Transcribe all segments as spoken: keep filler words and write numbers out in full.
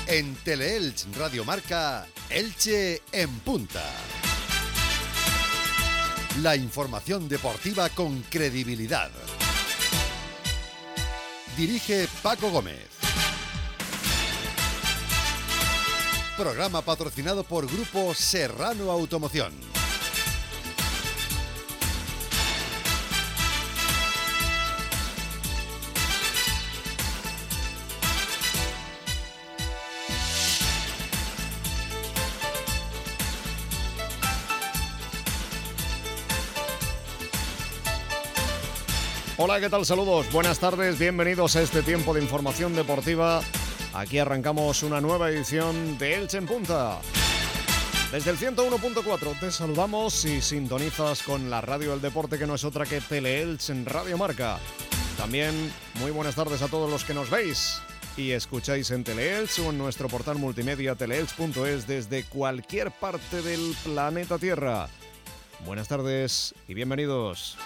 En Teleelch Radio Marca, Elche en punta. La información deportiva con credibilidad. Dirige Paco Gómez. Programa patrocinado por Grupo Serrano Automoción. Hola, ¿qué tal? Saludos, buenas tardes, bienvenidos a este tiempo de información deportiva. Aquí arrancamos una nueva edición de Elche en Punta. Desde el ciento uno punto cuatro te saludamos y sintonizas con la radio del deporte, que no es otra que Teleelch en Radio Marca. También muy buenas tardes a todos los que nos veis y escucháis en Teleelch o en nuestro portal multimedia teleelch punto es desde cualquier parte del planeta Tierra. Buenas tardes y bienvenidos.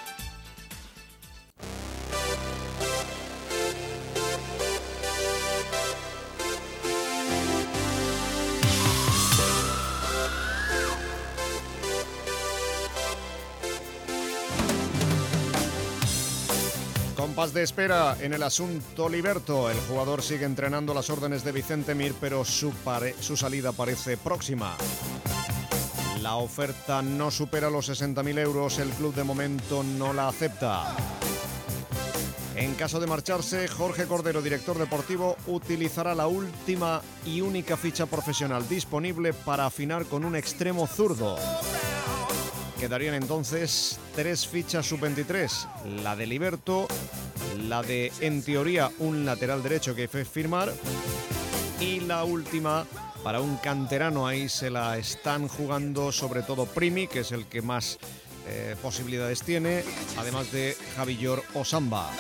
Compás de espera en el asunto Liberto. El jugador sigue entrenando a las órdenes de Vicente Mir, pero su, pare- su salida parece próxima. La oferta no supera los sesenta mil euros. El club de momento no la acepta. En caso de marcharse, Jorge Cordero, director deportivo, utilizará la última y única ficha profesional disponible para afinar con un extremo zurdo. Quedarían entonces tres fichas sub veintitrés, la de Liberto, la de, en teoría, un lateral derecho que hay que firmar, y la última para un canterano. Ahí se la están jugando sobre todo Primi, que es el que más eh, posibilidades tiene, además de Javillor o Samba.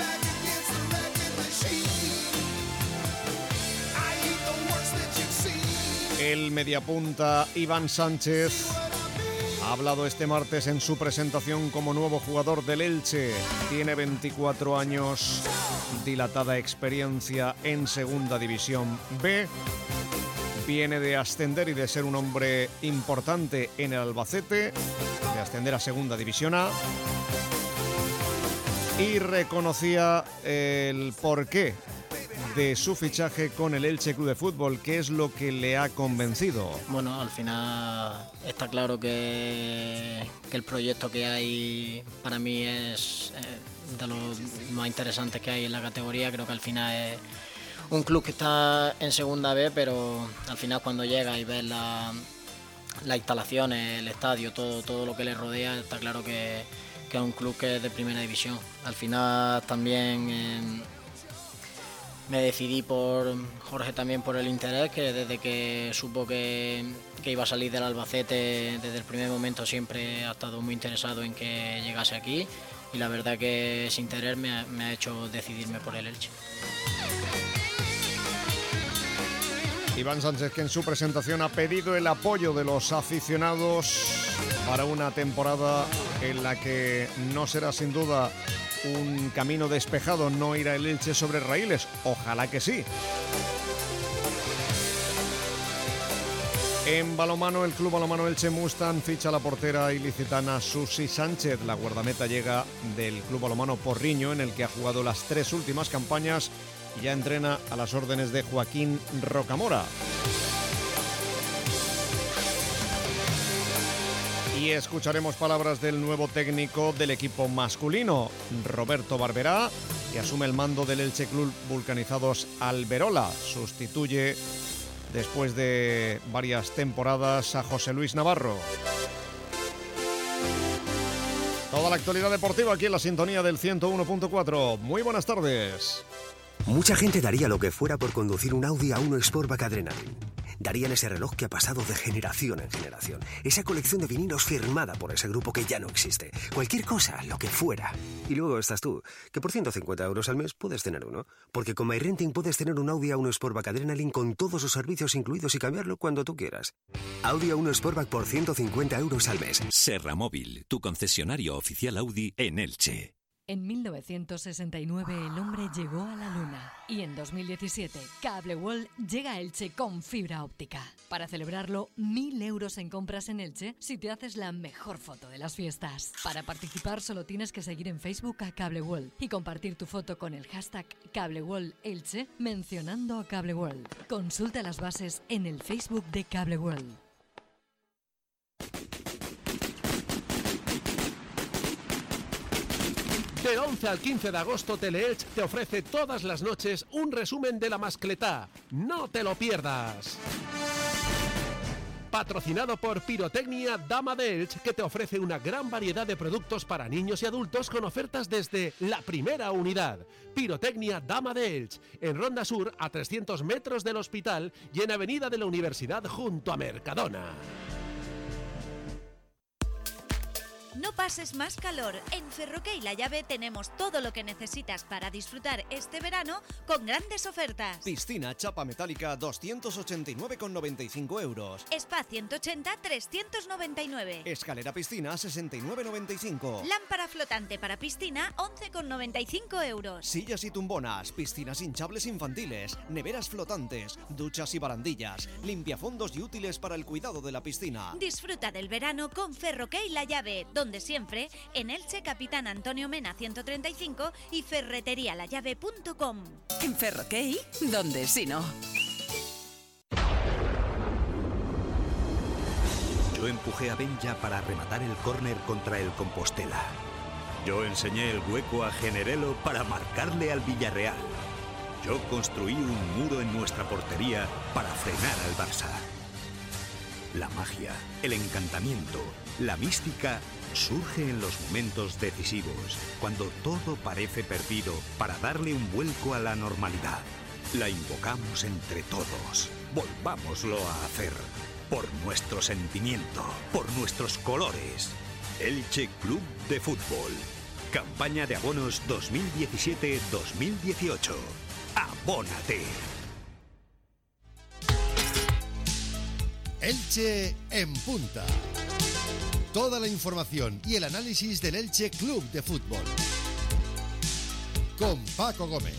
El mediapunta Iván Sánchez ha hablado este martes en su presentación como nuevo jugador del Elche. Tiene veinticuatro años, dilatada experiencia en Segunda División B. Viene de ascender y de ser un hombre importante en el Albacete, de ascender a Segunda División A. Y reconocía el porqué de su fichaje con el Elche Club de Fútbol. ¿Qué es lo que le ha convencido? Bueno, al final está claro que, que el proyecto que hay para mí es eh, de los más interesantes que hay en la categoría. Creo que al final es un club que está en Segunda B, pero al final cuando llega y ves la, las instalaciones, el estadio, todo, todo lo que le rodea, está claro que, que es un club que es de Primera División. Al final también Eh, me decidí por Jorge también por el interés, que desde que supo que, que iba a salir del Albacete, desde el primer momento siempre ha estado muy interesado en que llegase aquí, y la verdad que ese interés me ha, me ha hecho decidirme por el Elche. Iván Sánchez, que en su presentación ha pedido el apoyo de los aficionados para una temporada en la que no será sin duda un camino despejado, no irá el Elche sobre raíles, ojalá que sí. En balonmano, el club balonmano Elche Mustang ficha la portera ilicitana Susi Sánchez. La guardameta llega del club balonmano Porriño, en el que ha jugado las tres últimas campañas y ya entrena a las órdenes de Joaquín Rocamora. Y escucharemos palabras del nuevo técnico del equipo masculino, Roberto Barberá, que asume el mando del Elche Club Vulcanizados Alberola. Sustituye, después de varias temporadas, a José Luis Navarro. Toda la actualidad deportiva aquí en la sintonía del ciento uno punto cuatro. Muy buenas tardes. Mucha gente daría lo que fuera por conducir un Audi A uno Sportback Adrenaline. Darían ese reloj que ha pasado de generación en generación. Esa colección de vinilos firmada por ese grupo que ya no existe. Cualquier cosa, lo que fuera. Y luego estás tú, que por ciento cincuenta euros al mes puedes tener uno. Porque con MyRenting puedes tener un Audi A uno Sportback Adrenaline con todos los servicios incluidos y cambiarlo cuando tú quieras. Audi A uno Sportback por ciento cincuenta euros al mes. Serra Móvil, tu concesionario oficial Audi en Elche. En mil novecientos sesenta y nueve el hombre llegó a la luna y en dos mil diecisiete Cable World llega a Elche con fibra óptica. Para celebrarlo, mil euros en compras en Elche si te haces la mejor foto de las fiestas. Para participar solo tienes que seguir en Facebook a Cable World y compartir tu foto con el hashtag Cable World Elche mencionando a Cable World. Consulta las bases en el Facebook de Cable World. De once al quince de agosto, Teleelch te ofrece todas las noches un resumen de la mascletá. ¡No te lo pierdas! Patrocinado por Pirotecnia Dama de Elche, que te ofrece una gran variedad de productos para niños y adultos con ofertas desde la primera unidad. Pirotecnia Dama de Elche, en Ronda Sur, a trescientos metros del hospital y en Avenida de la Universidad junto a Mercadona. No pases más calor. En Ferroque y La Llave tenemos todo lo que necesitas para disfrutar este verano con grandes ofertas. Piscina chapa metálica doscientos ochenta y nueve con noventa y cinco euros. Spa ciento ochenta, trescientos noventa y nueve. Escalera piscina sesenta y nueve con noventa y cinco. Lámpara flotante para piscina once con noventa y cinco euros. Sillas y tumbonas, piscinas hinchables infantiles, neveras flotantes, duchas y barandillas, limpiafondos y útiles para el cuidado de la piscina. Disfruta del verano con Ferroque y La Llave, donde siempre, en Elche, Capitán Antonio Mena ciento treinta y cinco y ferretería la llave punto com. En Ferroque, donde si no. Yo empujé a Benja para rematar el córner contra el Compostela. Yo enseñé el hueco a Generelo para marcarle al Villarreal. Yo construí un muro en nuestra portería para frenar al Barça. La magia, el encantamiento, la mística surge en los momentos decisivos, cuando todo parece perdido, para darle un vuelco a la normalidad. La invocamos entre todos. Volvámoslo a hacer. Por nuestro sentimiento, por nuestros colores. Elche Club de Fútbol. Campaña de abonos dos mil diecisiete dos mil dieciocho. ¡Abónate! Elche en punta. Toda la información y el análisis del Elche Club de Fútbol. Con Paco Gómez.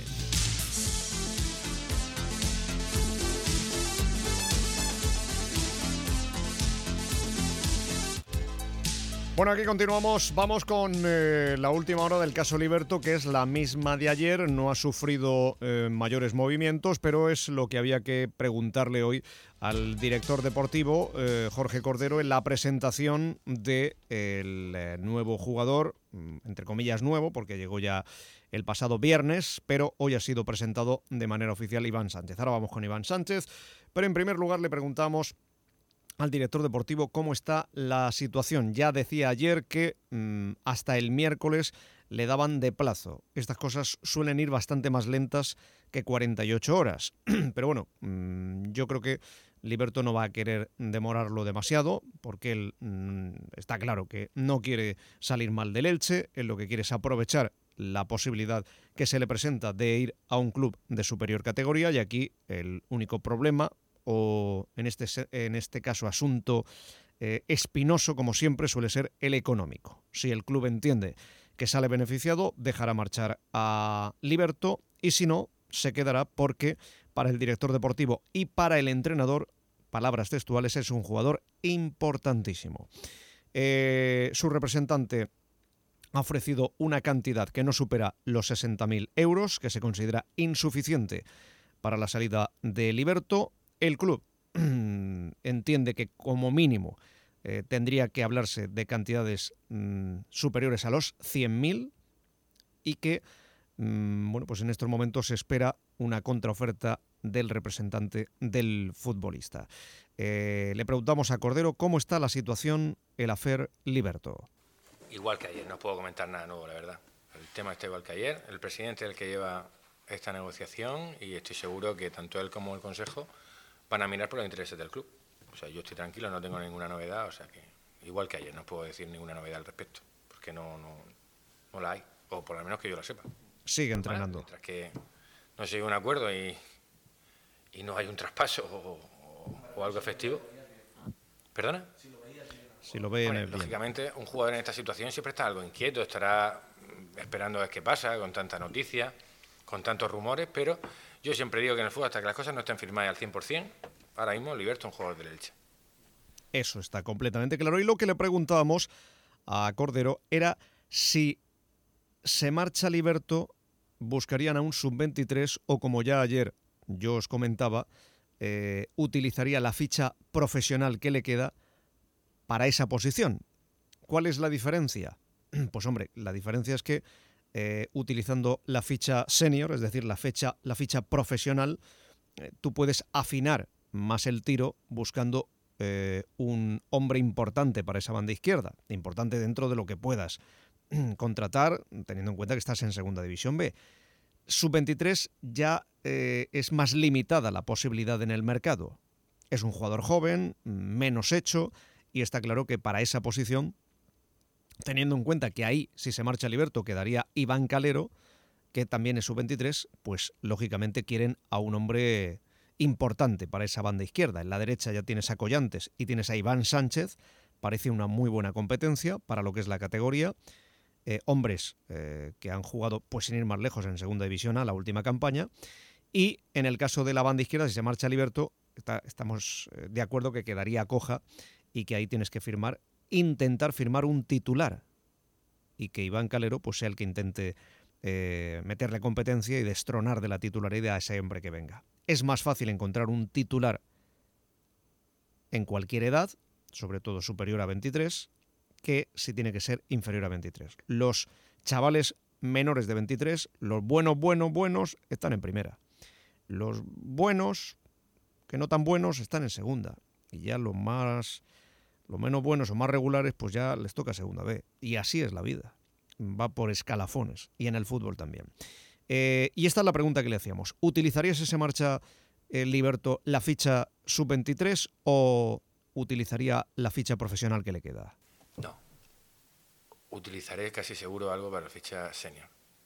Bueno, aquí continuamos. Vamos con eh, la última hora del caso Liberto, que es la misma de ayer. No ha sufrido eh, mayores movimientos, pero es lo que había que preguntarle hoy al director deportivo, eh, Jorge Cordero, en la presentación del eh, nuevo jugador, entre comillas nuevo, porque llegó ya el pasado viernes, pero hoy ha sido presentado de manera oficial Iván Sánchez. Ahora vamos con Iván Sánchez, pero en primer lugar le preguntamos al director deportivo cómo está la situación. Ya decía ayer que mmm, hasta el miércoles le daban de plazo. Estas cosas suelen ir bastante más lentas que cuarenta y ocho horas. Pero bueno, mmm, yo creo que Liberto no va a querer demorarlo demasiado, porque él mmm, está claro que no quiere salir mal del Elche. Él lo que quiere es aprovechar la posibilidad que se le presenta de ir a un club de superior categoría, y aquí el único problema, o en este, en este caso asunto eh, espinoso, como siempre, suele ser el económico. Si el club entiende que sale beneficiado, dejará marchar a Liberto, y si no, se quedará, porque para el director deportivo y para el entrenador, palabras textuales, es un jugador importantísimo. Eh, su representante ha ofrecido una cantidad que no supera los sesenta mil euros, que se considera insuficiente para la salida de Liberto. El club entiende que como mínimo eh, tendría que hablarse de cantidades mmm, superiores a los cien mil, y que mmm, bueno, pues en estos momentos se espera una contraoferta del representante del futbolista. Eh, le preguntamos a Cordero cómo está la situación, el affair Liberto. Igual que ayer, no puedo comentar nada nuevo, la verdad. El tema está igual que ayer. El presidente es el que lleva esta negociación, y estoy seguro que tanto él como el Consejo van a mirar por los intereses del club. O sea, yo estoy tranquilo, no tengo ninguna novedad, o sea que igual que ayer, no puedo decir ninguna novedad al respecto, porque no, no, no la hay, o por lo menos que yo la sepa. Sigue entrenando. Vale, mientras que no se llegue a un acuerdo y, y no hay un traspaso o, o, o algo efectivo. ¿Perdona? Si lo ve Hombre, bien. Lógicamente, un jugador en esta situación siempre está algo inquieto, estará esperando a ver qué pasa, con tanta noticia, con tantos rumores, pero yo siempre digo que en el fútbol, hasta que las cosas no estén firmadas al cien por cien, ahora mismo Liberto es un jugador del Elche. Eso está completamente claro. Y lo que le preguntábamos a Cordero era si se marcha Liberto, buscarían a un sub veintitrés o, como ya ayer yo os comentaba, eh, utilizaría la ficha profesional que le queda para esa posición. ¿Cuál es la diferencia? Pues hombre, la diferencia es que eh, utilizando la ficha senior, es decir, la ficha, la ficha profesional, eh, tú puedes afinar más el tiro buscando eh, un hombre importante para esa banda izquierda, importante dentro de lo que puedas contratar, teniendo en cuenta que estás en Segunda División B. sub veintitrés ya eh, es más limitada la posibilidad en el mercado. Es un jugador joven, menos hecho, y está claro que para esa posición, teniendo en cuenta que ahí, si se marcha Liberto, quedaría Iván Calero, que también es sub veintitrés, pues lógicamente quieren a un hombre importante para esa banda izquierda. En la derecha ya tienes a Collantes y tienes a Iván Sánchez, parece una muy buena competencia para lo que es la categoría. Eh, hombres eh, que han jugado, pues sin ir más lejos, en Segunda División A la última campaña. Y en el caso de la banda izquierda, si se marcha Liberto, está, estamos de acuerdo que quedaría coja y que ahí tienes que firmar, intentar firmar un titular y que Iván Calero pues sea el que intente eh, meterle competencia y destronar de la titularidad a ese hombre que venga. Es más fácil encontrar un titular en cualquier edad, sobre todo superior a veintitrés, que si tiene que ser inferior a veintitrés. Los chavales menores de veintitrés, los buenos, buenos, buenos, están en primera. Los buenos, que no tan buenos, están en segunda. Y ya los más, los menos buenos o más regulares, pues ya les toca Segunda B. Y así es la vida. Va por escalafones. Y en el fútbol también. Eh, y esta es la pregunta que le hacíamos. ¿Utilizarías si se marcha eh, Liberto la ficha sub veintitrés o utilizaría la ficha profesional que le queda? No. Utilizaré casi seguro algo para la ficha senior.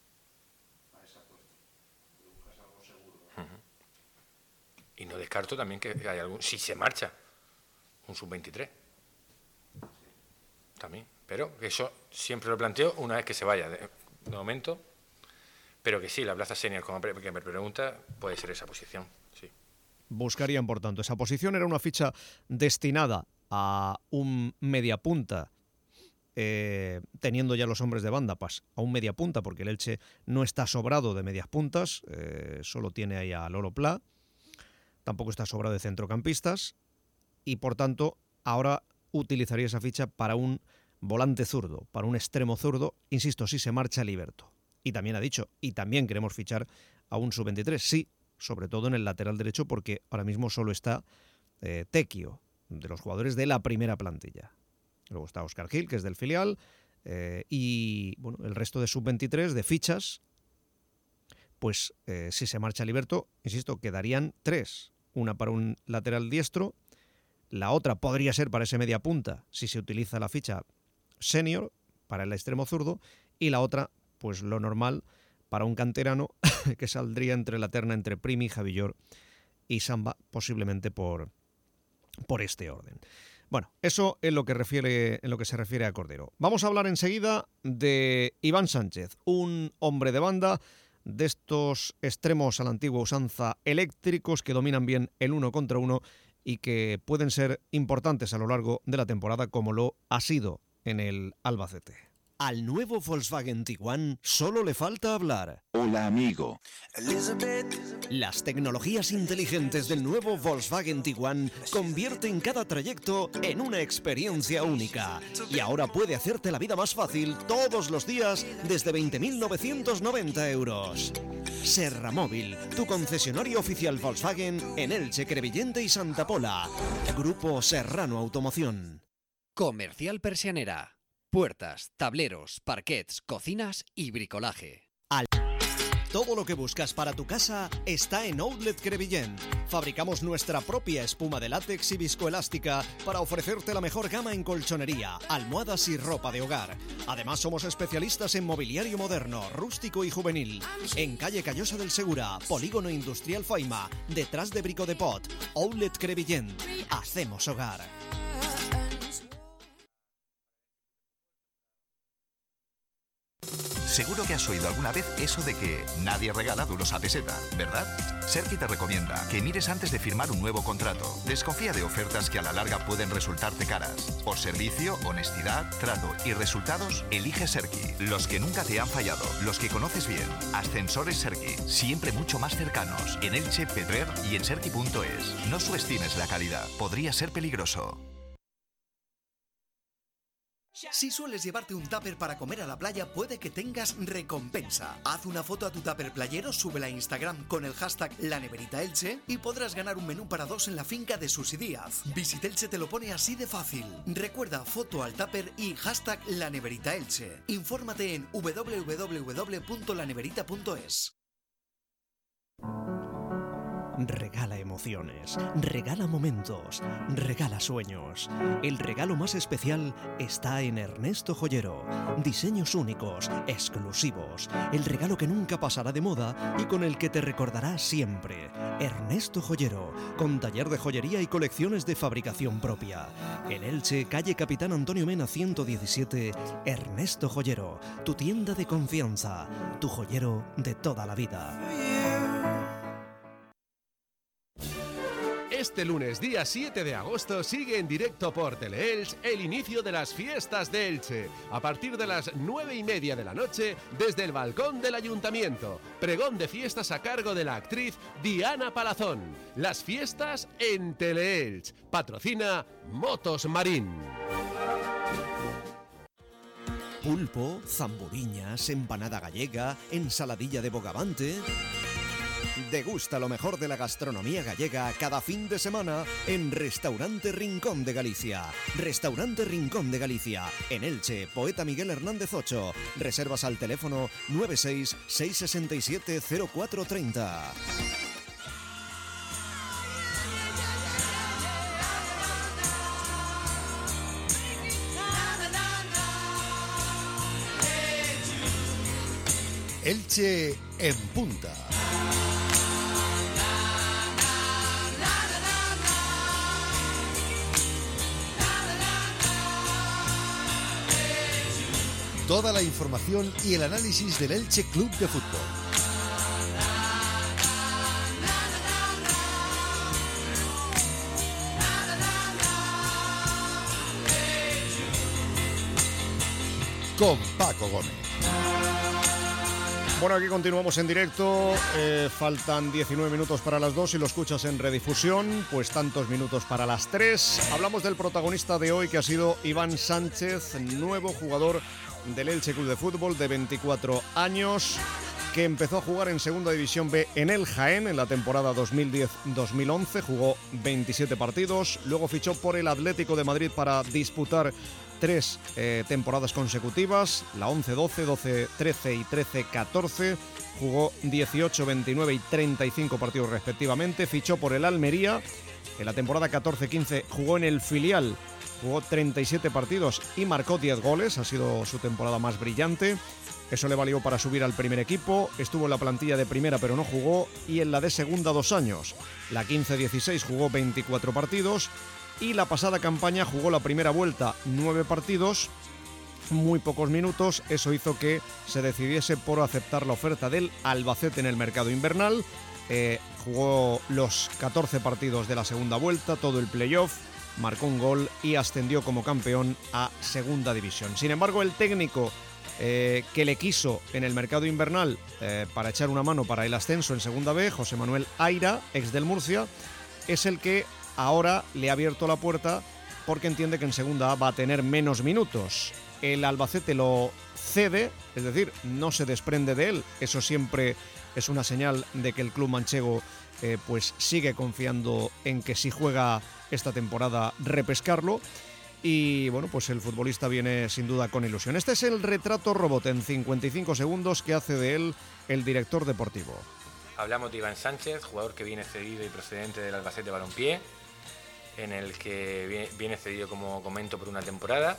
Uh-huh. Y no descarto también que hay algún, si se marcha, un sub veintitrés. También. Pero eso siempre lo planteo una vez que se vaya. De, de momento, pero que sí, la plaza senior, como que me pregunta, puede ser esa posición. Sí. Buscarían, por tanto, esa posición. Era una ficha destinada a un mediapunta. Eh, teniendo ya los hombres de banda, pues a un media punta, porque el Elche no está sobrado de medias puntas, eh, solo tiene ahí a Lolo Pla, tampoco está sobrado de centrocampistas, y por tanto ahora utilizaría esa ficha para un volante zurdo, para un extremo zurdo, insisto, si se marcha Liberto. Y también ha dicho, y también queremos fichar a un sub veintitrés, sí, sobre todo en el lateral derecho, porque ahora mismo solo está eh, Tequio, de los jugadores de la primera plantilla. Luego está Óscar Gil, que es del filial, eh, y bueno, el resto de sub veintitrés, de fichas, pues eh, si se marcha Liberto, insisto, quedarían tres. Una para un lateral diestro, la otra podría ser para ese media punta, si se utiliza la ficha senior, para el extremo zurdo, y la otra, pues lo normal, para un canterano, que saldría entre la terna entre Primi, Javillor y Samba, posiblemente por, por este orden. Bueno, eso es lo que refiere, en lo que se refiere a Cordero. Vamos a hablar enseguida de Iván Sánchez, un hombre de banda de estos extremos a la antigua usanza eléctricos que dominan bien el uno contra uno y que pueden ser importantes a lo largo de la temporada, como lo ha sido en el Albacete. Al nuevo Volkswagen Tiguan solo le falta hablar. Hola, amigo. Las tecnologías inteligentes del nuevo Volkswagen Tiguan convierten cada trayecto en una experiencia única. Y ahora puede hacerte la vida más fácil todos los días desde veinte mil novecientos noventa euros. Serra Móvil, tu concesionario oficial Volkswagen en Elche, Crevillente y Santa Pola. Grupo Serrano Automoción. Comercial Persianera. Puertas, tableros, parquets, cocinas y bricolaje. Al... Todo lo que buscas para tu casa está en Outlet Crevillent. Fabricamos nuestra propia espuma de látex y viscoelástica para ofrecerte la mejor gama en colchonería, almohadas y ropa de hogar. Además, somos especialistas en mobiliario moderno, rústico y juvenil. En calle Callosa del Segura, Polígono Industrial Faima, detrás de Brico de Pot. Outlet Crevillent. Hacemos hogar. Seguro que has oído alguna vez eso de que nadie regala duros a peseta, ¿verdad? Serki te recomienda que mires antes de firmar un nuevo contrato. Desconfía de ofertas que a la larga pueden resultarte caras. Por servicio, honestidad, trato y resultados, elige Serki. Los que nunca te han fallado, los que conoces bien. Ascensores Serki, siempre mucho más cercanos. En Elche, Petrer y en serki punto es. No subestimes la calidad, podría ser peligroso. Si sueles llevarte un tupper para comer a la playa, puede que tengas recompensa. Haz una foto a tu tupper playero, súbela a Instagram con el hashtag La Neverita Elche y podrás ganar un menú para dos en la finca de Susi Díaz. Visit Elche te lo pone así de fácil. Recuerda, foto al tupper y hashtag La Neverita Elche. Infórmate en doble u doble u doble u punto la neverita punto es. Regala emociones, regala momentos, regala sueños. El regalo más especial está en Ernesto Joyero. Diseños únicos, exclusivos. El regalo que nunca pasará de moda y con el que te recordarás siempre. Ernesto Joyero, con taller de joyería y colecciones de fabricación propia. En Elche, calle Capitán Antonio Mena ciento diecisiete, Ernesto Joyero, tu tienda de confianza, tu joyero de toda la vida. Este lunes, día siete de agosto, sigue en directo por Teleelch el inicio de las fiestas de Elche. A partir de las nueve y media de la noche, desde el balcón del Ayuntamiento. Pregón de fiestas a cargo de la actriz Diana Palazón. Las fiestas en Teleelch. Patrocina Motos Marín. Pulpo, zamburiñas, empanada gallega, ensaladilla de bogavante. Degusta lo mejor de la gastronomía gallega cada fin de semana en Restaurante Rincón de Galicia. Restaurante Rincón de Galicia, en Elche, Poeta Miguel Hernández ocho. Reservas al teléfono nueve seis seis seis siete cero cuatro tres cero. Elche en punta. Toda la información y el análisis del Elche Club de Fútbol. Con Paco Gómez. Bueno, aquí continuamos en directo, eh, faltan diecinueve minutos para las dos y lo escuchas en redifusión, pues tantos minutos para las tres. Hablamos del protagonista de hoy que ha sido Iván Sánchez, nuevo jugador del Elche Club de Fútbol de veinticuatro años, que empezó a jugar en Segunda División B en el Jaén en la temporada dos mil diez dos mil once, jugó veintisiete partidos, luego fichó por el Atlético de Madrid para disputar tres eh, temporadas consecutivas, la once doce, doce trece y trece catorce, jugó dieciocho, veintinueve y treinta y cinco partidos respectivamente, fichó por el Almería, en la temporada catorce quince jugó en el filial, jugó treinta y siete partidos y marcó diez goles, ha sido su temporada más brillante, eso le valió para subir al primer equipo, estuvo en la plantilla de primera pero no jugó y en la de segunda dos años, la quince dieciséis jugó veinticuatro partidos, y la pasada campaña jugó la primera vuelta nueve partidos, muy pocos minutos, eso hizo que se decidiese por aceptar la oferta del Albacete en el mercado invernal, eh, jugó los catorce partidos de la segunda vuelta, todo el playoff, marcó un gol y ascendió como campeón a Segunda División. Sin embargo, el técnico eh, que le quiso en el mercado invernal eh, para echar una mano para el ascenso en Segunda B, José Manuel Aira, ex del Murcia, es el que ahora le ha abierto la puerta porque entiende que en Segunda A va a tener menos minutos. El Albacete lo cede, es decir, no se desprende de él. Eso siempre es una señal de que el club manchego eh, pues sigue confiando en que si juega esta temporada repescarlo. Y bueno, pues el futbolista viene sin duda con ilusión. Este es el retrato robot en cincuenta y cinco segundos que hace de él el director deportivo. Hablamos de Iván Sánchez, jugador que viene cedido y procedente del Albacete Balompié, en el que viene cedido, como comento, por una temporada.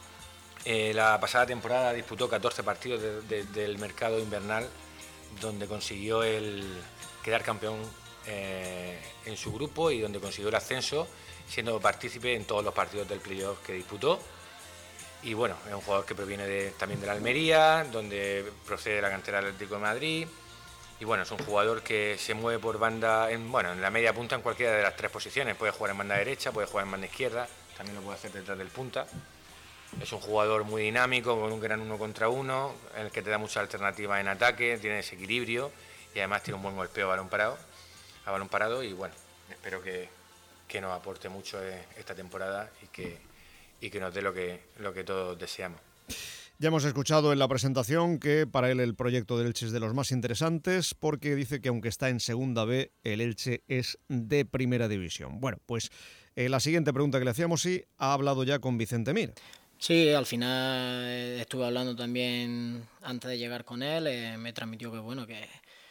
Eh, la pasada temporada disputó catorce partidos de, de, del mercado invernal, donde consiguió el quedar campeón eh, en su grupo y donde consiguió el ascenso, siendo partícipe en todos los partidos del playoff que disputó. y bueno, es un jugador que proviene de, también de la Almería, donde procede de la cantera del Atlético de Madrid. Y bueno, es un jugador que se mueve por banda, en, bueno, en la media punta en cualquiera de las tres posiciones. Puede jugar en banda derecha, puede jugar en banda izquierda, también lo puede hacer detrás del punta. Es un jugador muy dinámico, con un gran uno contra uno, en el que te da mucha alternativa en ataque, tiene ese equilibrio y además tiene un buen golpeo a balón parado, a balón parado y bueno, espero que, que nos aporte mucho esta temporada y que, y que nos dé lo que, lo que todos deseamos. Ya hemos escuchado en la presentación que para él el proyecto del Elche es de los más interesantes porque dice que aunque está en segunda B, el Elche es de primera división. Bueno, pues eh, la siguiente pregunta que le hacíamos, sí, ha hablado ya con Vicente Mir. Sí, al final estuve hablando también antes de llegar con él, eh, me transmitió que bueno, que,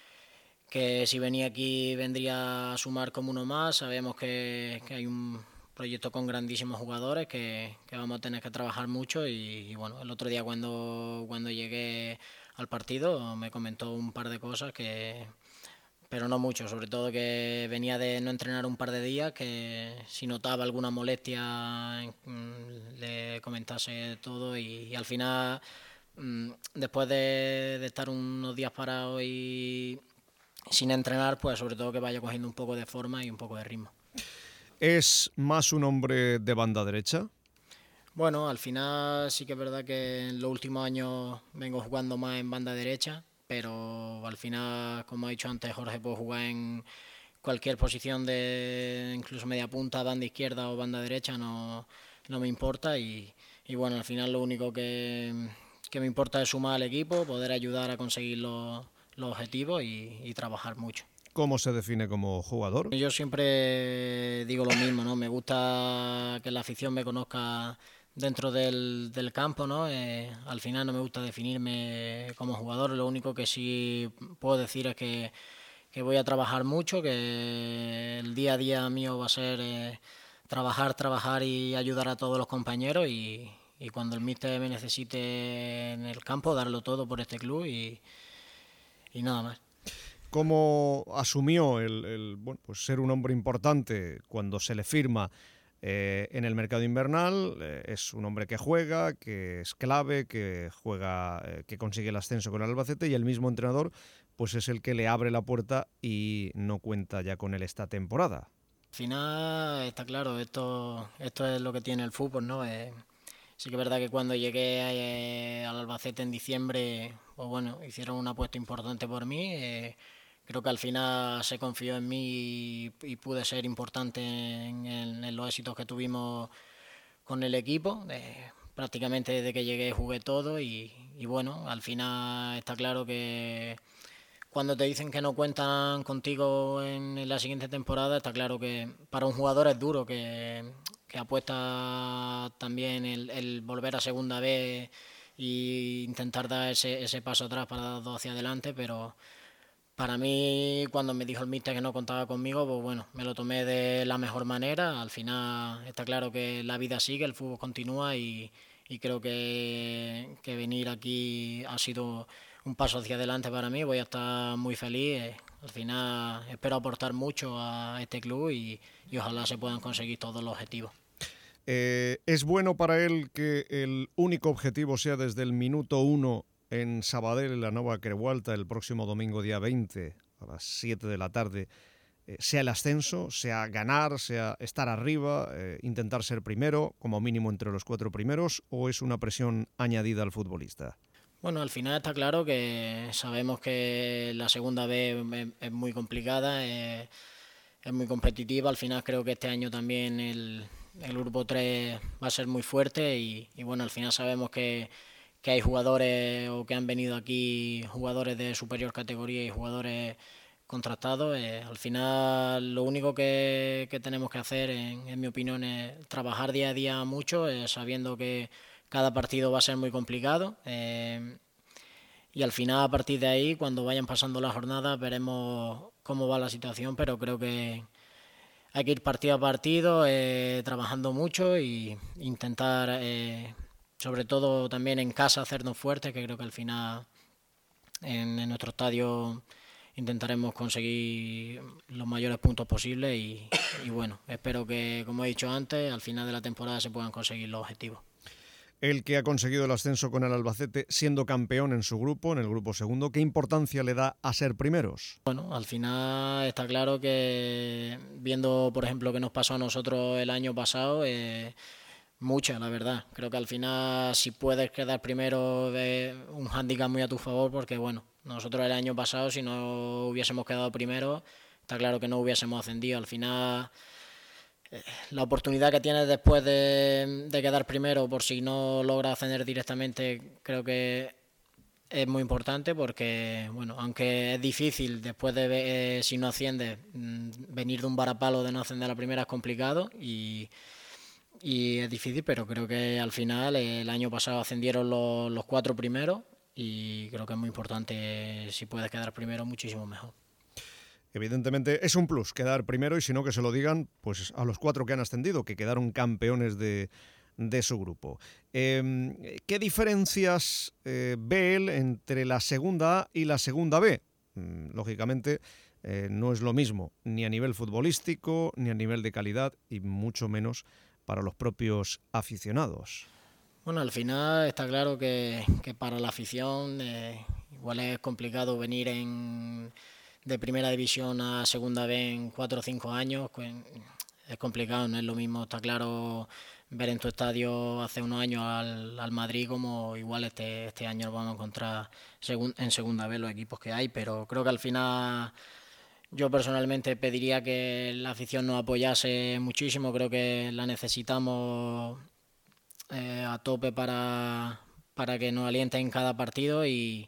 que si venía aquí vendría a sumar como uno más, sabemos que, que hay un proyecto con grandísimos jugadores que, que vamos a tener que trabajar mucho y, y bueno, el otro día cuando, cuando llegué al partido me comentó un par de cosas que, pero no mucho, sobre todo que venía de no entrenar un par de días, que si notaba alguna molestia le comentase todo y, y al final después de, de estar unos días parados y sin entrenar, pues sobre todo que vaya cogiendo un poco de forma y un poco de ritmo. ¿Es más un hombre de banda derecha? Bueno, al final sí que es verdad que en los últimos años vengo jugando más en banda derecha, pero al final, como ha dicho antes Jorge, puedo jugar en cualquier posición, de incluso media punta, banda izquierda o banda derecha, no, no me importa y, y bueno, al final lo único que, que me importa es sumar al equipo, poder ayudar a conseguir los, los objetivos y, y trabajar mucho. ¿Cómo se define como jugador? Yo siempre digo lo mismo, ¿no? Me gusta que la afición me conozca dentro del, del campo, ¿no? Eh, al final no me gusta definirme como jugador, lo único que sí puedo decir es que, que voy a trabajar mucho, que el día a día mío va a ser eh, trabajar, trabajar y ayudar a todos los compañeros y, y cuando el míster me necesite en el campo, darlo todo por este club y, y nada más. ¿Cómo asumió el, el bueno, pues ser un hombre importante cuando se le firma eh, en el mercado invernal? Eh, es un hombre que juega, que es clave, que juega, eh, que consigue el ascenso con el Albacete y el mismo entrenador pues es el que le abre la puerta y no cuenta ya con él esta temporada. Al final está claro, esto, esto es lo que tiene el fútbol, ¿no? Eh, sí que es verdad que cuando llegué eh, al Albacete en diciembre, pues bueno, hicieron una apuesta importante por mí. Eh, Creo que al final se confió en mí y, y pude ser importante en, en, en los éxitos que tuvimos con el equipo. Eh, prácticamente desde que llegué jugué todo y, y bueno, al final está claro que cuando te dicen que no cuentan contigo en, en la siguiente temporada, está claro que para un jugador es duro, que, que apuesta también el, el volver a segunda vez e intentar dar ese, ese paso atrás para dar dos hacia adelante, pero para mí, cuando me dijo el míster que no contaba conmigo, pues bueno, me lo tomé de la mejor manera. Al final está claro que la vida sigue, el fútbol continúa y, y creo que, que venir aquí ha sido un paso hacia adelante para mí. Voy a estar muy feliz. Al final espero aportar mucho a este club y, y ojalá se puedan conseguir todos los objetivos. Eh, ¿Es bueno para él que el único objetivo sea desde el minuto uno en Sabadell, en la Nova Creualta, el próximo domingo día veinte a las siete de la tarde, eh, sea el ascenso, sea ganar, sea estar arriba, eh, intentar ser primero, como mínimo entre los cuatro primeros, o es una presión añadida al futbolista? Bueno, al final está claro que sabemos que la segunda vez es, es muy complicada, es, es muy competitiva. Al final creo que este año también el, el grupo tres va a ser muy fuerte y, y bueno, al final sabemos que que hay jugadores o que han venido aquí, jugadores de superior categoría y jugadores contratados. Eh, al final lo único que, que tenemos que hacer, en, en mi opinión, es trabajar día a día mucho, eh, sabiendo que cada partido va a ser muy complicado. Eh, y al final, a partir de ahí, cuando vayan pasando las jornadas, veremos cómo va la situación, pero creo que hay que ir partido a partido, eh, trabajando mucho e intentar... Eh, sobre todo también en casa hacernos fuertes, que creo que al final en, en nuestro estadio intentaremos conseguir los mayores puntos posibles y, y bueno, espero que, como he dicho antes, al final de la temporada se puedan conseguir los objetivos. el que ha conseguido el ascenso con el Albacete siendo campeón en su grupo, en el grupo segundo. ¿Qué importancia le da a ser primeros? Bueno, al final está claro que viendo, por ejemplo, lo que nos pasó a nosotros el año pasado, eh, mucha, la verdad. Creo que al final si puedes quedar primero es un hándicap muy a tu favor, porque bueno, nosotros el año pasado si no hubiésemos quedado primero, está claro que no hubiésemos ascendido. Al final eh, la oportunidad que tienes después de, de quedar primero, por si no logras ascender directamente, creo que es muy importante, porque bueno, aunque es difícil después de eh, si no asciendes, venir de un varapalo de no ascender a la primera es complicado y Y es difícil, pero creo que al final el año pasado ascendieron los, los cuatro primeros y creo que es muy importante, si puedes quedar primero, muchísimo mejor. Evidentemente es un plus quedar primero, y si no que se lo digan pues a los cuatro que han ascendido, que quedaron campeones de, de su grupo. Eh, ¿Qué diferencias eh, ve él entre la segunda A y la segunda B? Mm, lógicamente eh, no es lo mismo, ni a nivel futbolístico, ni a nivel de calidad, y mucho menos para los propios aficionados. Bueno, al final está claro que, que para la afición eh, igual es complicado venir en, de primera división a segunda B en cuatro o cinco años. Es complicado, no es lo mismo, está claro, ver en tu estadio hace unos años al, al Madrid, como igual este, este año nos vamos a encontrar segun, en segunda B los equipos que hay, pero creo que al final yo personalmente pediría que la afición nos apoyase muchísimo. Creo que la necesitamos eh, a tope para, para que nos aliente en cada partido y,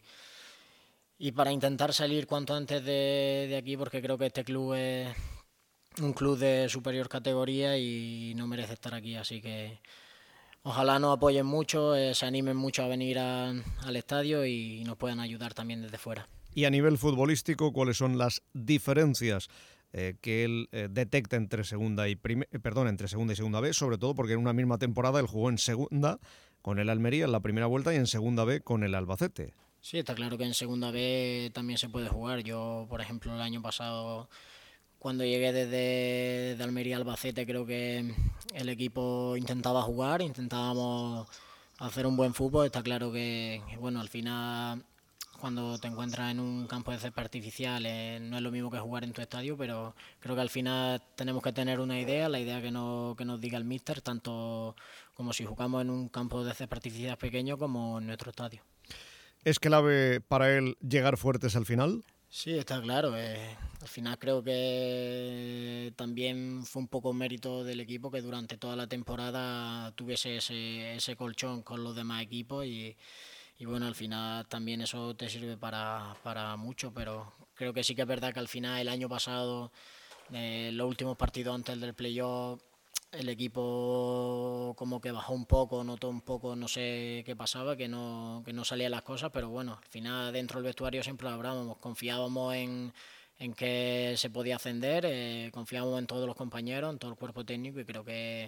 y para intentar salir cuanto antes de, de aquí, porque creo que este club es un club de superior categoría y no merece estar aquí. Así que ojalá nos apoyen mucho, eh, se animen mucho a venir a, al estadio y nos puedan ayudar también desde fuera. Y a nivel futbolístico, ¿cuáles son las diferencias eh, que él eh, detecta entre segunda y prime- perdón, entre segunda y segunda B? Sobre todo porque en una misma temporada él jugó en segunda con el Almería en la primera vuelta y en segunda B con el Albacete. Sí, está claro que en segunda B también se puede jugar. Yo, por ejemplo, el año pasado, cuando llegué desde de Almería a Albacete, creo que el equipo intentaba jugar, intentábamos hacer un buen fútbol. Está claro que, bueno, al final, cuando te encuentras en un campo de césped artificial, eh, no es lo mismo que jugar en tu estadio, pero creo que al final tenemos que tener una idea, la idea que, no, que nos diga el míster, tanto como si jugamos en un campo de césped artificial pequeño como en nuestro estadio. ¿Es clave para él llegar fuertes al final? Sí, está claro. Eh, al final creo que también fue un poco mérito del equipo que durante toda la temporada tuviese ese, ese colchón con los demás equipos y, y bueno, al final también eso te sirve para, para mucho, pero creo que sí que es verdad que al final el año pasado, eh, los últimos partidos antes del playoff, el equipo como que bajó un poco, notó un poco, no sé qué pasaba, que no, que no salían las cosas, pero bueno, al final dentro del vestuario siempre lo hablábamos, confiábamos en, en que se podía ascender, eh, confiábamos en todos los compañeros, en todo el cuerpo técnico y creo que,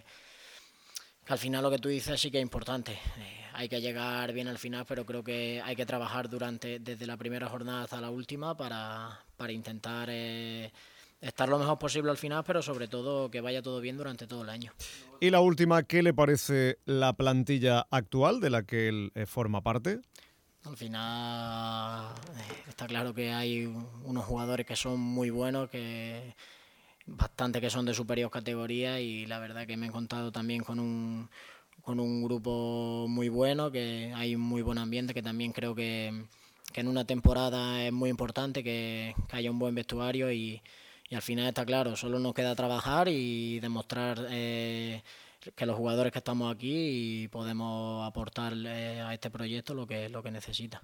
que al final lo que tú dices sí que es importante. Eh, hay que llegar bien al final, pero creo que hay que trabajar durante desde la primera jornada hasta la última para, para intentar Eh, estar lo mejor posible al final, pero sobre todo que vaya todo bien durante todo el año. Y la última, ¿qué le parece la plantilla actual de la que él eh, forma parte? Al final eh, está claro que hay unos jugadores que son muy buenos, que bastante que son de superior categoría y la verdad que me he encontrado también con un, con un grupo muy bueno, que hay un muy buen ambiente, que también creo que, que en una temporada es muy importante que, que haya un buen vestuario y Y al final está claro, solo nos queda trabajar y demostrar eh, que los jugadores que estamos aquí y podemos aportar eh, a este proyecto lo que, lo que necesita.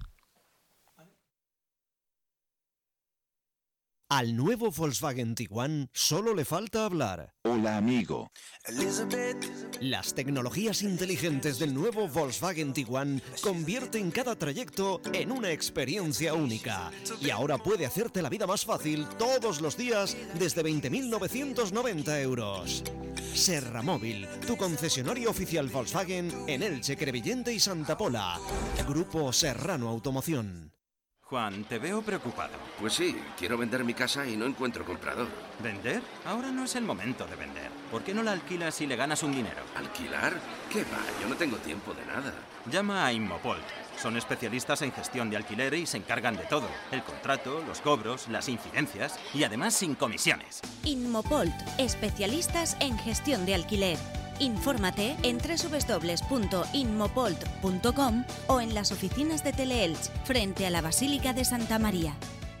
Al nuevo Volkswagen Tiguan solo le falta hablar. Hola, amigo. Las tecnologías inteligentes del nuevo Volkswagen Tiguan convierten cada trayecto en una experiencia única. Y ahora puede hacerte la vida más fácil todos los días desde veinte mil novecientos noventa euros. Serra Móvil, tu concesionario oficial Volkswagen en Elche, Crevillente y Santa Pola. Grupo Serrano Automoción. Juan, te veo preocupado. Pues sí, quiero vender mi casa y no encuentro comprador. ¿Vender? Ahora no es el momento de vender. ¿Por qué no la alquilas y le ganas un dinero? ¿Alquilar? ¿Qué va? Yo no tengo tiempo de nada. Llama a Inmopolt. Son especialistas en gestión de alquiler y se encargan de todo. El contrato, los cobros, las incidencias y además sin comisiones. Inmopolt, especialistas en gestión de alquiler. Infórmate en doble u doble u doble u punto inmopolt punto com o en las oficinas de Teleelch, frente a la Basílica de Santa María.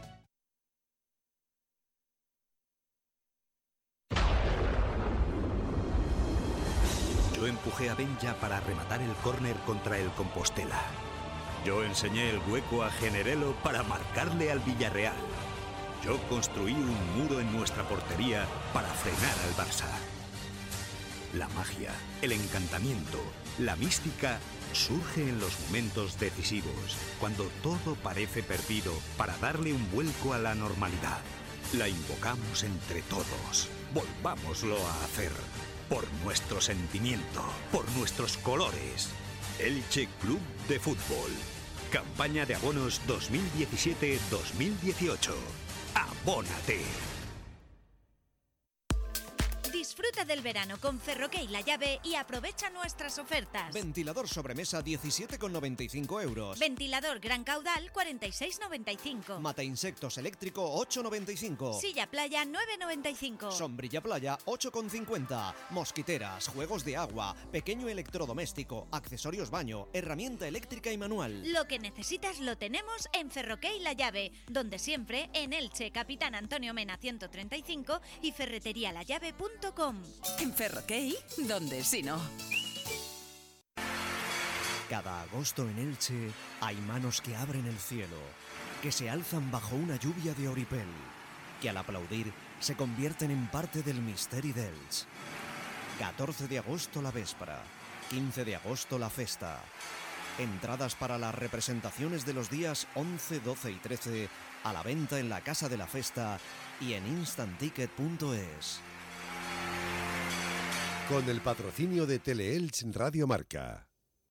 Yo empujé a Benja para rematar el córner contra el Compostela. Yo enseñé el hueco a Generelo para marcarle al Villarreal. Yo construí un muro en nuestra portería para frenar al Barça. La magia, el encantamiento, la mística surge en los momentos decisivos, cuando todo parece perdido, para darle un vuelco a la normalidad. La invocamos entre todos. Volvámoslo a hacer. Por nuestro sentimiento, por nuestros colores. Elche Club de Fútbol. Campaña de abonos dos mil diecisiete dos mil dieciocho. ¡Abónate! Disfruta del verano con Ferroque La Llave y aprovecha nuestras ofertas. Ventilador sobremesa diecisiete con noventa y cinco euros. Ventilador gran caudal cuarenta y seis con noventa y cinco. Mata insectos eléctrico ocho con noventa y cinco. Silla playa nueve con noventa y cinco. Sombrilla playa ocho con cincuenta. Mosquiteras, juegos de agua, pequeño electrodoméstico, accesorios baño, herramienta eléctrica y manual. Lo que necesitas lo tenemos en Ferroque La Llave, donde siempre en Elche, Capitán Antonio Mena ciento treinta y cinco y ferretería la llave punto com. En Ferroque, donde si no. Cada agosto en Elche hay manos que abren el cielo, que se alzan bajo una lluvia de oripel, que al aplaudir se convierten en parte del misteri d'Elche. catorce de agosto la véspera, quince de agosto la festa. Entradas para las representaciones de los días once, doce y trece a la venta en la Casa de la Festa y en instant ticket punto es. Con el patrocinio de Teleelch Radio Marca.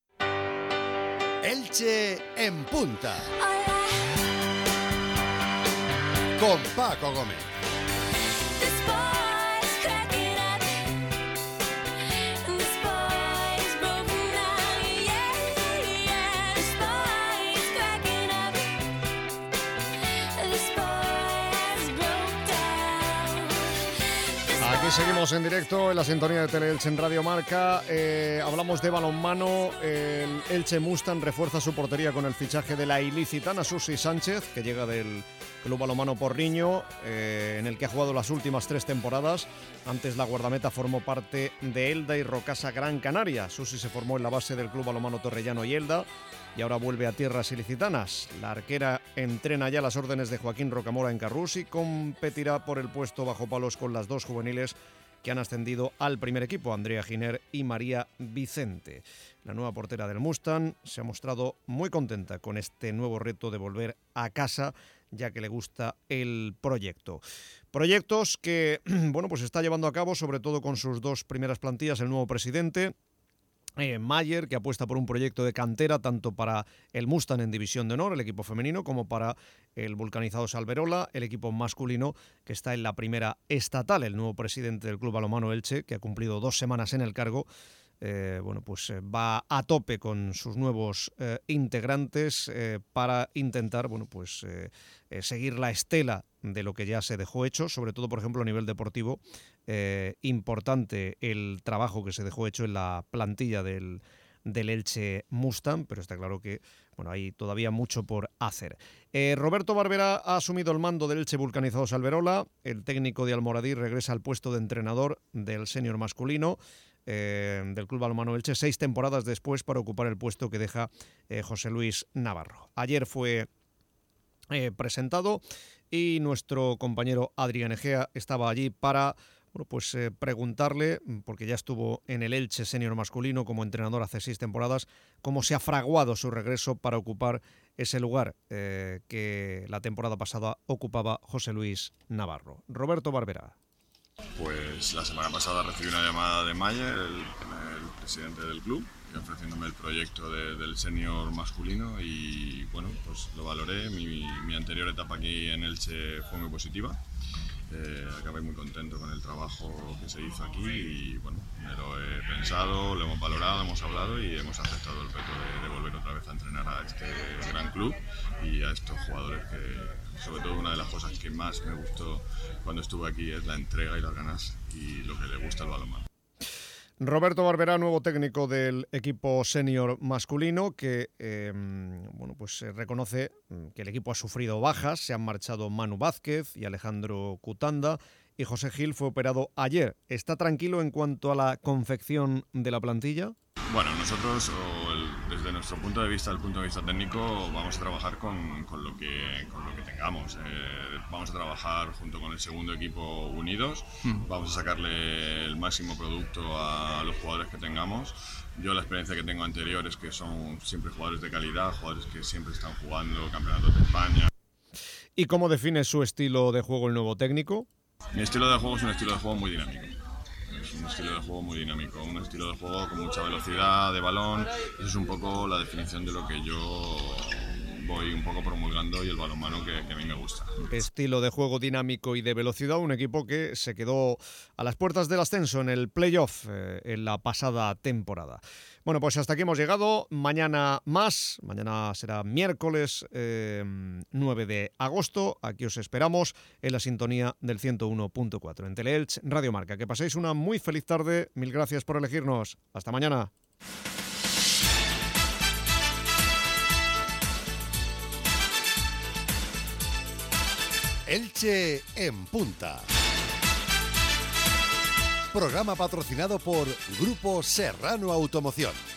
Elche en punta. Con Paco Gómez. Aquí seguimos en directo en la sintonía de Teleelche en Radio Marca. Eh, hablamos de balonmano. El Elche Mustang refuerza su portería con el fichaje de la ilicitana Susi Sánchez, que llega del Club Balonmano Porriño, eh, en el que ha jugado las últimas tres temporadas. Antes la guardameta formó parte de Elda y Rocasa Gran Canaria. Susi se formó en la base del Club Balonmano Torrellano y Elda y ahora vuelve a tierras ilicitanas. La arquera entrena ya las órdenes de Joaquín Rocamora en Carrús y competirá por el puesto bajo palos con las dos juveniles que han ascendido al primer equipo, Andrea Giner y María Vicente. La nueva portera del Mustang se ha mostrado muy contenta con este nuevo reto de volver a casa, ya que le gusta el proyecto. Proyectos que, bueno, pues está llevando a cabo, sobre todo con sus dos primeras plantillas, el nuevo presidente, Eh, Mayer, que apuesta por un proyecto de cantera tanto para el Mustang en División de Honor, el equipo femenino, como para el vulcanizado Salverola, el equipo masculino, que está en la primera estatal. El nuevo presidente del Club Balonmano Elche, que ha cumplido dos semanas en el cargo, eh, bueno, pues eh, va a tope con sus nuevos eh, integrantes eh, para intentar, bueno, pues eh, eh, seguir la estela de lo que ya se dejó hecho, sobre todo, por ejemplo, a nivel deportivo. Eh, importante el trabajo que se dejó hecho en la plantilla del, del Elche Mustang, pero está claro que bueno, hay todavía mucho por hacer. Eh, Roberto Barberá ha asumido el mando del Elche vulcanizado Salverola. El técnico de Almoradí regresa al puesto de entrenador del senior masculino eh, del Club Balonmano Elche, seis temporadas después, para ocupar el puesto que deja eh, José Luis Navarro. Ayer fue eh, presentado y nuestro compañero Adrián Egea estaba allí para Bueno, pues eh, preguntarle, porque ya estuvo en el Elche senior masculino como entrenador hace seis temporadas, cómo se ha fraguado su regreso para ocupar ese lugar eh, que la temporada pasada ocupaba José Luis Navarro. Roberto Barberá. Pues la semana pasada recibí una llamada de Mayer, el, el presidente del club, ofreciéndome el proyecto de, del senior masculino y bueno, pues lo valoré. Mi, mi anterior etapa aquí en Elche fue muy positiva. Eh, acabé muy contento con el trabajo que se hizo aquí y bueno, me lo he pensado, lo hemos valorado, hemos hablado y hemos aceptado el reto de, de volver otra vez a entrenar a este gran club y a estos jugadores que, sobre todo, una de las cosas que más me gustó cuando estuve aquí es la entrega y las ganas y lo que le gusta al balonmano. Roberto Barberá, nuevo técnico del equipo senior masculino, que eh, bueno, pues se reconoce que el equipo ha sufrido bajas. Se han marchado Manu Vázquez y Alejandro Cutanda y José Gil fue operado ayer. ¿Está tranquilo en cuanto a la confección de la plantilla? Bueno, nosotros, o el, desde nuestro punto de vista, el punto de vista técnico, vamos a trabajar con, con, lo, que, con lo que tengamos. Eh, vamos a trabajar junto con el segundo equipo unidos, mm. vamos a sacarle el máximo producto a los jugadores que tengamos. Yo la experiencia que tengo anterior es que son siempre jugadores de calidad, jugadores que siempre están jugando campeonatos de España. ¿Y cómo define su estilo de juego el nuevo técnico? Mi estilo de juego es un estilo de juego muy dinámico. Es un estilo de juego muy dinámico, un estilo de juego con mucha velocidad de balón. Esa es un poco la definición de lo que yo voy un poco promulgando y el balonmano que, que a mí me gusta. Estilo de juego dinámico y de velocidad, un equipo que se quedó a las puertas del ascenso en el playoff eh, en la pasada temporada. Bueno, pues hasta aquí hemos llegado. Mañana más, mañana será miércoles eh, nueve de agosto. Aquí os esperamos en la sintonía del ciento uno punto cuatro en Teleelch Radio Marca. Que paséis una muy feliz tarde. Mil gracias por elegirnos. Hasta mañana. Elche en Punta. Programa patrocinado por Grupo Serrano Automoción.